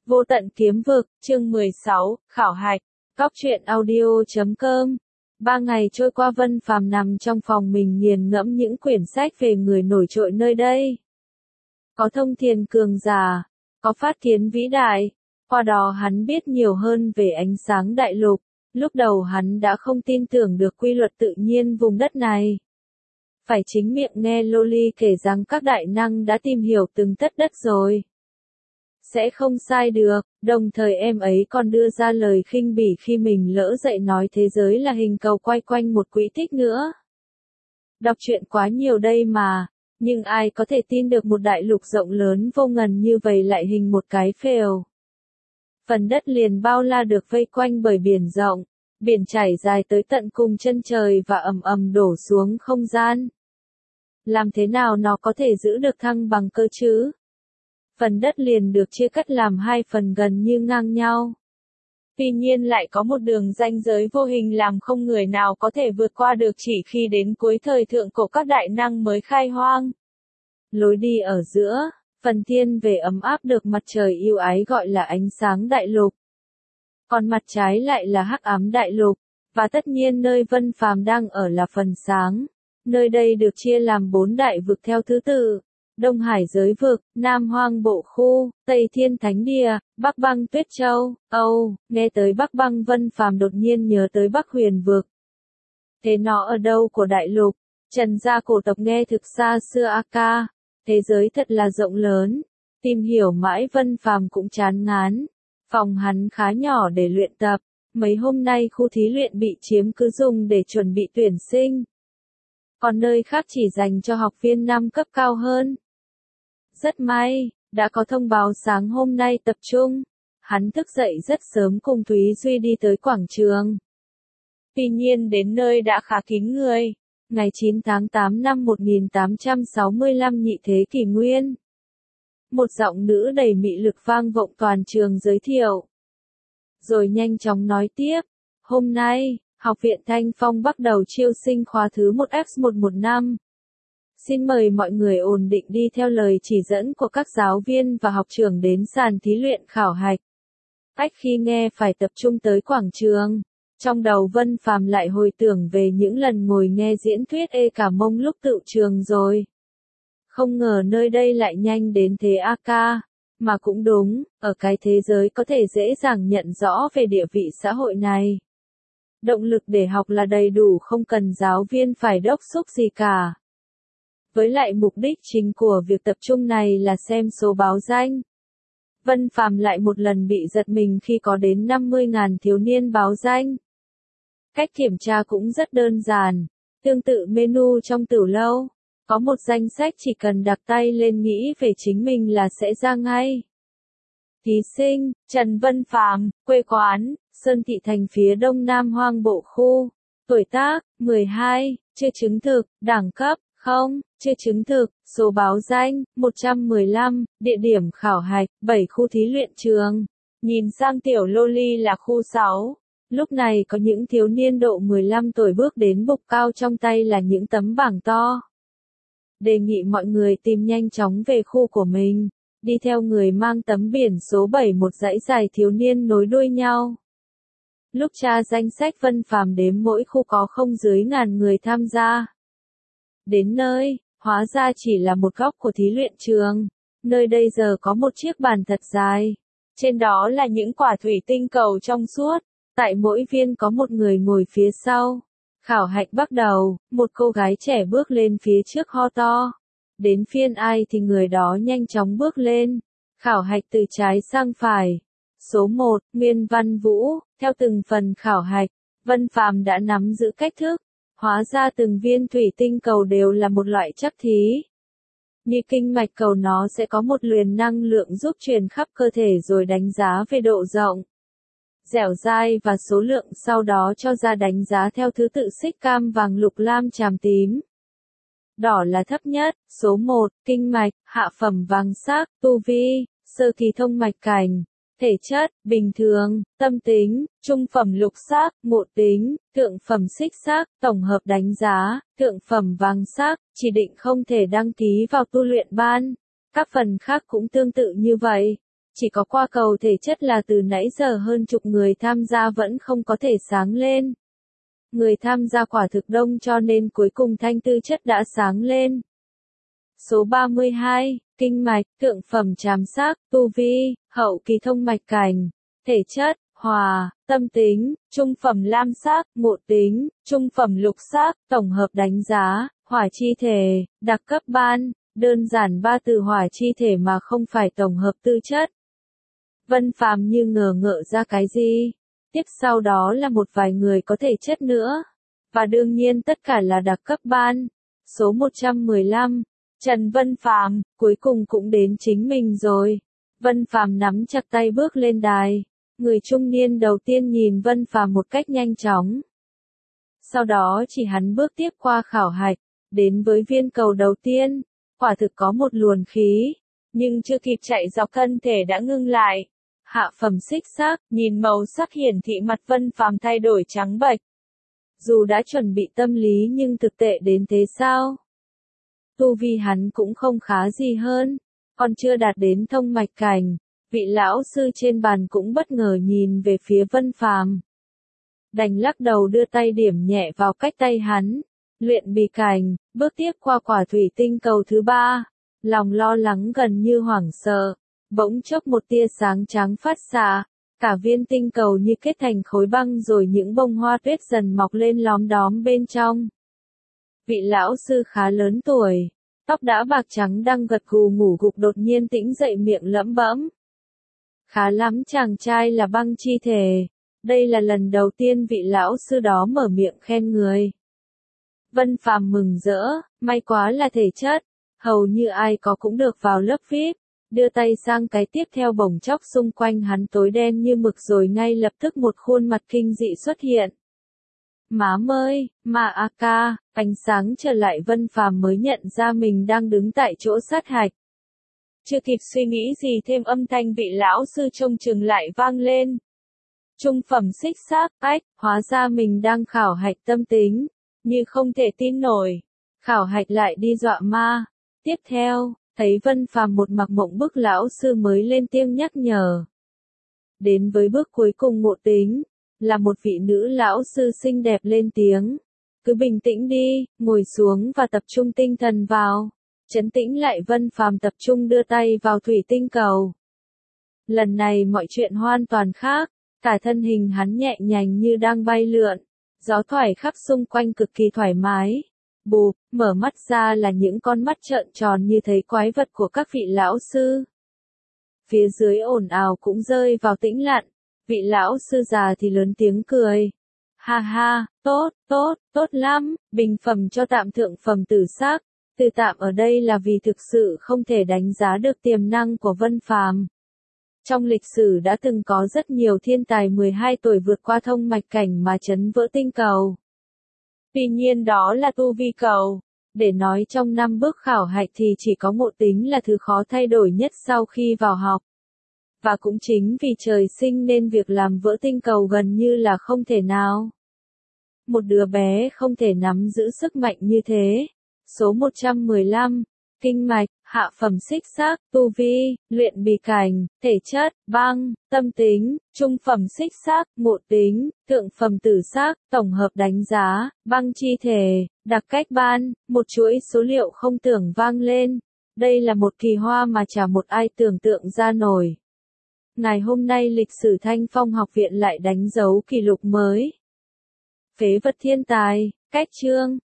Vô tận kiếm vực, chương 16, khảo hạch, Cóc truyện audio.com. 3 ngày trôi qua Vân Phàm nằm trong phòng mình nghiền ngẫm những quyển sách về người nổi trội nơi đây. Có thông thiên cường giả, có phát kiến vĩ đại, qua đó hắn biết nhiều hơn về ánh sáng đại lục. Lúc đầu hắn đã không tin tưởng được quy luật tự nhiên vùng đất này. Phải chính miệng nghe Loli kể rằng các đại năng đã tìm hiểu từng tất đất rồi. Sẽ không sai được, đồng thời em ấy còn đưa ra lời khinh bỉ khi mình lỡ dậy nói thế giới là hình cầu quay quanh một quỹ tích nữa. Đọc truyện quá nhiều đây mà, nhưng ai có thể tin được một đại lục rộng lớn vô ngần như vậy lại hình một cái phèo. Phần đất liền bao la được vây quanh bởi biển rộng, biển chảy dài tới tận cùng chân trời và ầm ầm đổ xuống không gian. Làm thế nào nó có thể giữ được thăng bằng cơ chứ? Phần đất liền được chia cắt làm hai phần gần như ngang nhau. Tuy nhiên lại có một đường ranh giới vô hình làm không người nào có thể vượt qua được, chỉ khi đến cuối thời thượng cổ các đại năng mới khai hoang. Lối đi ở giữa, phần thiên về ấm áp được mặt trời yêu ái gọi là ánh sáng đại lục. Còn mặt trái lại là hắc ám đại lục, và tất nhiên nơi Vân Phàm đang ở là phần sáng. Nơi đây được chia làm 4 đại vực theo thứ tự. Đông Hải giới vực, Nam Hoang bộ khu, Tây Thiên Thánh Địa, Bắc Băng Tuyết Châu, Âu. Nghe tới Bắc Băng Vân Phàm đột nhiên nhớ tới Bắc Huyền vực. Thế nó ở đâu của đại lục? Trần gia cổ tộc nghe thực xa xưa a ca. Thế giới thật là rộng lớn. Tìm hiểu mãi Vân Phàm cũng chán ngán. Phòng hắn khá nhỏ để luyện tập. Mấy hôm nay khu thí luyện bị chiếm cứ dùng để chuẩn bị tuyển sinh. Còn nơi khác chỉ dành cho học viên năm cấp cao hơn. Rất may, đã có thông báo sáng hôm nay tập trung. Hắn thức dậy rất sớm cùng Thúy Duy đi tới quảng trường. Tuy nhiên đến nơi đã khá kín người. Ngày 9 tháng 8 năm 1865 nhị thế kỷ nguyên. Một giọng nữ đầy mị lực vang vọng toàn trường giới thiệu. Rồi nhanh chóng nói tiếp. Hôm nay, Học viện Thanh Phong bắt đầu chiêu sinh khóa thứ 1X115. Xin mời mọi người ổn định đi theo lời chỉ dẫn của các giáo viên và học trưởng đến sàn thí luyện khảo hạch. Cách khi nghe phải tập trung tới quảng trường. Trong đầu Vân Phàm lại hồi tưởng về những lần ngồi nghe diễn thuyết cả mông lúc tựu trường rồi. Không ngờ nơi đây lại nhanh đến thế a ca. Mà cũng đúng, ở cái thế giới có thể dễ dàng nhận rõ về địa vị xã hội này. Động lực để học là đầy đủ, không cần giáo viên phải đốc thúc gì cả. Với lại mục đích chính của việc tập trung này là xem số báo danh. Vân Phàm lại một lần bị giật mình khi có đến 50.000 thiếu niên báo danh. Cách kiểm tra cũng rất đơn giản, tương tự menu trong tửu lâu. Có một danh sách chỉ cần đặt tay lên nghĩ về chính mình là sẽ ra ngay. Thí sinh, Trần Vân Phàm, quê quán, Sơn Thị Thành phía đông Nam Hoang bộ khu. Tuổi tác, 12, chưa chứng thực, đẳng cấp, không, chưa chứng thực, số báo danh, 115, địa điểm khảo hạch, 7 khu thí luyện trường. Nhìn sang tiểu Loli là khu 6. Lúc này có những thiếu niên độ 15 tuổi bước đến bục cao trong tay là những tấm bảng to. Đề nghị mọi người tìm nhanh chóng về khu của mình. Đi theo người mang tấm biển số 7, một dãy dài thiếu niên nối đuôi nhau. Lúc tra danh sách Vân Phàm đếm mỗi khu có không dưới 1000 người tham gia. Đến nơi, hóa ra chỉ là một góc của thí luyện trường. Nơi đây giờ có một chiếc bàn thật dài. Trên đó là những quả thủy tinh cầu trong suốt. Tại mỗi viên có một người ngồi phía sau. Khảo hạch bắt đầu, một cô gái trẻ bước lên phía trước ho to. Đến phiên ai thì người đó nhanh chóng bước lên. Khảo hạch từ trái sang phải. Số 1, Nguyên Văn Vũ. Theo từng phần khảo hạch, Vân Phàm đã nắm giữ cách thức. Hóa ra từng viên thủy tinh cầu đều là một loại chất thí. Như kinh mạch cầu nó sẽ có một luồng năng lượng giúp truyền khắp cơ thể rồi đánh giá về độ rộng, dẻo dai và số lượng, sau đó cho ra đánh giá theo thứ tự xích cam vàng lục lam chàm tím. Đỏ là thấp nhất, số 1, kinh mạch, hạ phẩm vàng sắc, tu vi, sơ kỳ thông mạch cảnh, thể chất, bình thường, tâm tính, trung phẩm lục sắc, ngộ tính, thượng phẩm xích sắc, tổng hợp đánh giá, thượng phẩm vàng sắc, chỉ định không thể đăng ký vào tu luyện ban. Các phần khác cũng tương tự như vậy. Chỉ có qua cầu thể chất là từ nãy giờ hơn chục người tham gia vẫn không có thể sáng lên. Người tham gia quả thực đông cho nên cuối cùng thanh tư chất đã sáng lên. Số 32, kinh mạch, thượng phẩm tràm sắc, tu vi, hậu kỳ thông mạch cảnh, thể chất, hòa, tâm tính, trung phẩm lam sắc, ngộ tính, trung phẩm lục sắc, tổng hợp đánh giá, hỏa chi thể, đặc cấp ban, đơn giản ba từ hỏa chi thể mà không phải tổng hợp tư chất. Vân Phàm như ngờ ngợ ra cái gì. Tiếp sau đó là một vài người có thể chất nữa. Và đương nhiên tất cả là đặc cấp ban. Số 115, Trần Vân Phàm, cuối cùng cũng đến chính mình rồi. Vân Phàm nắm chặt tay bước lên đài. Người trung niên đầu tiên nhìn Vân Phàm một cách nhanh chóng. Sau đó chỉ hắn bước tiếp qua khảo hạch, đến với viên cầu đầu tiên. Quả thực có một luồng khí, nhưng chưa kịp chạy dọc thân thể đã ngưng lại. Hạ phẩm xích sắc, nhìn màu sắc hiển thị mặt Vân Phàm thay đổi trắng bệch. Dù đã chuẩn bị tâm lý nhưng thực tệ đến thế sao? Tu vi hắn cũng không khá gì hơn, còn chưa đạt đến thông mạch cảnh. Vị lão sư trên bàn cũng bất ngờ nhìn về phía Vân Phàm. Đành lắc đầu đưa tay điểm nhẹ vào cách tay hắn. Luyện bì cảnh, bước tiếp qua quả thủy tinh cầu thứ 3. Lòng lo lắng gần như hoảng sợ. Bỗng chốc một tia sáng trắng phát xạ. Cả viên tinh cầu như kết thành khối băng rồi những bông hoa tuyết dần mọc lên lóm đóm bên trong. Vị lão sư khá lớn tuổi. Tóc đã bạc trắng đang gật gù ngủ gục đột nhiên tỉnh dậy miệng lẩm bẩm. Khá lắm chàng trai là băng chi thể. Đây là lần đầu tiên vị lão sư đó mở miệng khen người. Vân Phàm mừng rỡ, may quá là thể chất. Hầu như ai có cũng được vào lớp VIP. Đưa tay sang cái tiếp theo bỗng chốc xung quanh hắn tối đen như mực rồi ngay lập tức một khuôn mặt kinh dị xuất hiện. Mám ơi, mà a ca, ánh sáng trở lại Vân Phàm mới nhận ra mình đang đứng tại chỗ sát hạch. Chưa kịp suy nghĩ gì thêm âm thanh vị lão sư trông chừng lại vang lên. Trung phẩm xích sắc, ách, hóa ra mình đang khảo hạch tâm tính, như không thể tin nổi. Khảo hạch lại đi dọa ma. Tiếp theo, thấy Vân Phàm một mặt mộng bức lão sư mới lên tiếng nhắc nhở. Đến với bước cuối cùng ngộ tính, là một vị nữ lão sư xinh đẹp lên tiếng. Cứ bình tĩnh đi, ngồi xuống và tập trung tinh thần vào. Trấn tĩnh lại Vân Phàm tập trung đưa tay vào thủy tinh cầu. Lần này mọi chuyện hoàn toàn khác, cả thân hình hắn nhẹ nhàng như đang bay lượn. Gió thoải khắp xung quanh cực kỳ thoải mái. Bụp, mở mắt ra là những con mắt trợn tròn như thấy quái vật của các vị lão sư. Phía dưới ồn ào cũng rơi vào tĩnh lặng. Vị lão sư già thì lớn tiếng cười. Ha ha, tốt, tốt, tốt lắm, bình phẩm cho tạm thượng phẩm tử sắc. Từ tạm ở đây là vì thực sự không thể đánh giá được tiềm năng của Vân Phàm. Trong lịch sử đã từng có rất nhiều thiên tài 12 tuổi vượt qua thông mạch cảnh mà chấn vỡ tinh cầu. Tuy nhiên đó là tu vi cầu. Để nói trong 5 bước khảo hạch thì chỉ có ngộ tính là thứ khó thay đổi nhất sau khi vào học. Và cũng chính vì trời sinh nên việc làm vỡ tinh cầu gần như là không thể nào. Một đứa bé không thể nắm giữ sức mạnh như thế. Số 115, kinh mạch, hạ phẩm xích sắc, tu vi, luyện bì cảnh, thể chất, băng, tâm tính, trung phẩm xích sắc, ngộ tính, thượng phẩm tử sắc, tổng hợp đánh giá, băng chi thể, đặc cách ban, một chuỗi số liệu không tưởng vang lên. Đây là một kỳ hoa mà chả một ai tưởng tượng ra nổi. Ngày hôm nay lịch sử Thanh Phong học viện lại đánh dấu kỷ lục mới. Phế vật thiên tài, cách chương.